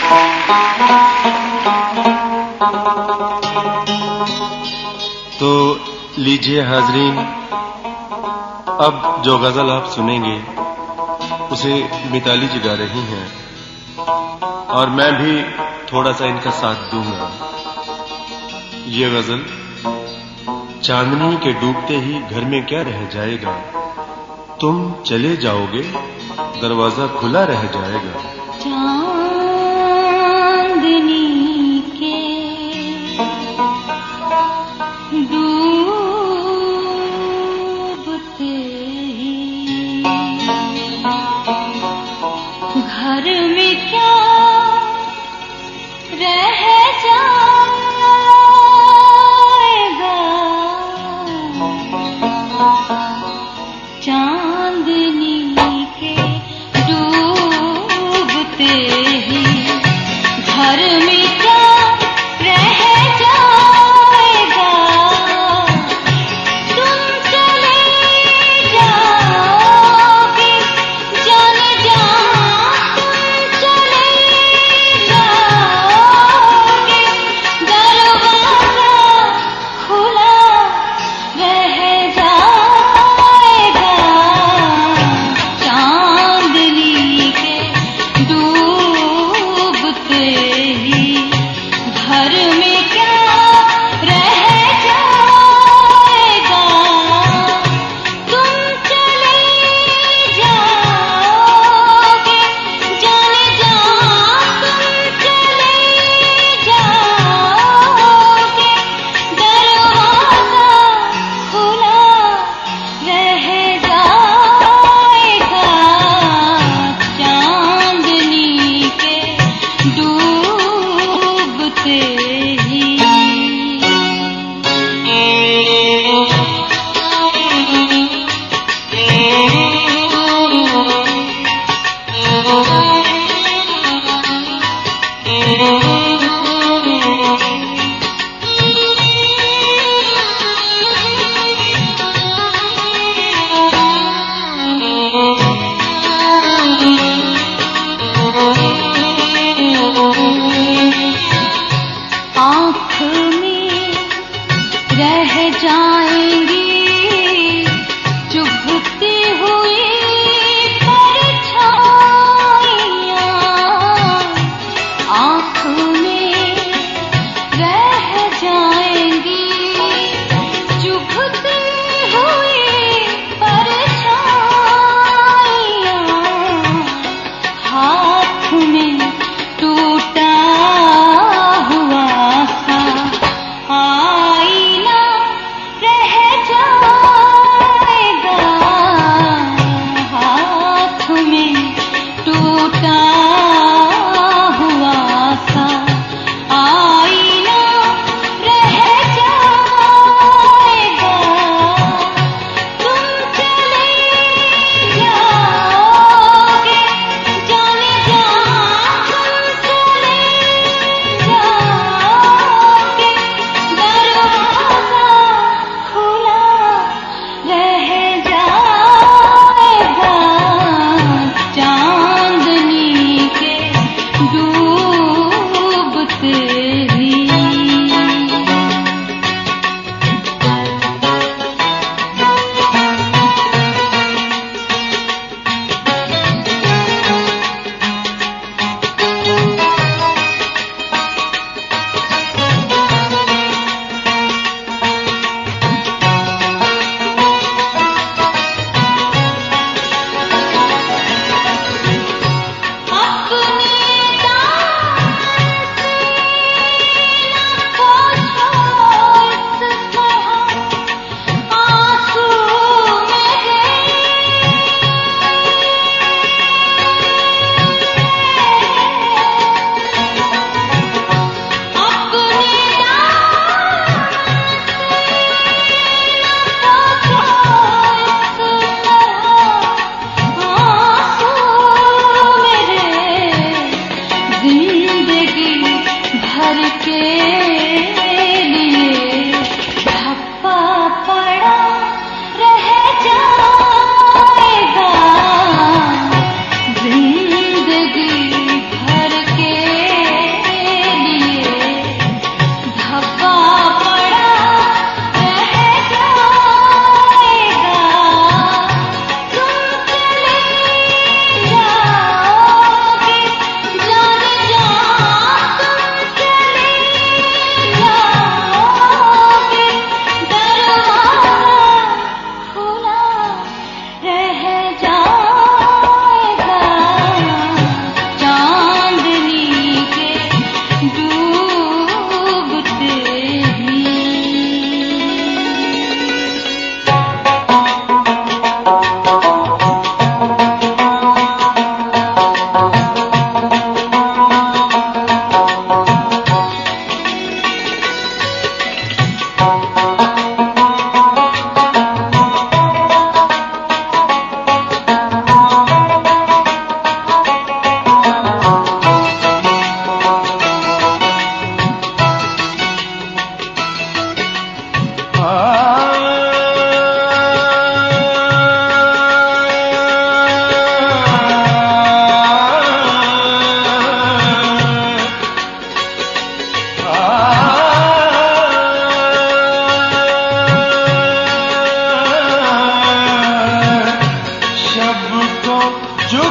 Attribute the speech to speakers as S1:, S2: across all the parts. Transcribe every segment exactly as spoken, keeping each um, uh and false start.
S1: तो लीजिए हाजरीन, अब जो गजल आप सुनेंगे उसे मिताली जी गा रही हैं और मैं भी थोड़ा सा इनका साथ दूंगा। ये गजल चांदनी के डूबते ही घर में क्या रह जाएगा, तुम चले जाओगे दरवाजा खुला रह जाएगा।
S2: चांदनी के डूबते ही घर में क्या रह जाएगा, चांदनी के डूबते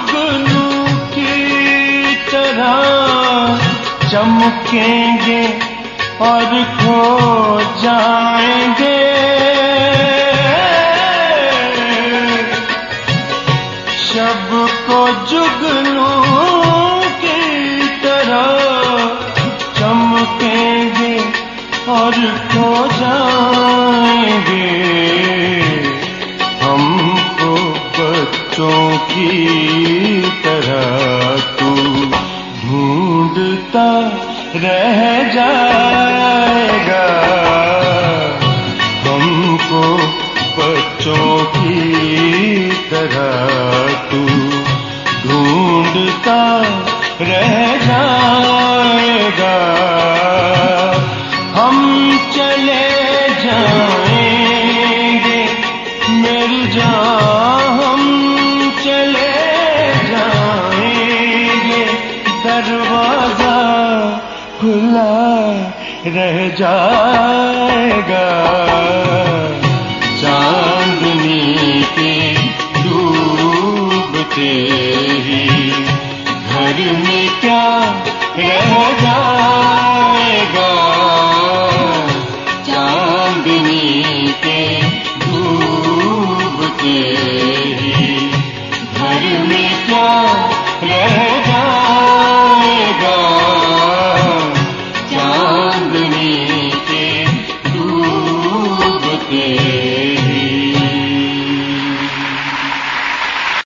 S1: जुगनू की तरह चमकेंगे और खो जाएंगे। शब को जुगनू की तरह चमकेंगे और खो जाएंगे। हमको बच्चों की तरह तू ढूंढता रह जाएगा। हमको बच्चों की तरह तू ढूंढता रह जाएगा। हम चले जाएंगे मेरी जान, हम चले जाएंगे, दरवाजा खुला रह जाएगा। चांदनी के डूबते ही घर में क्या रह जाएगा।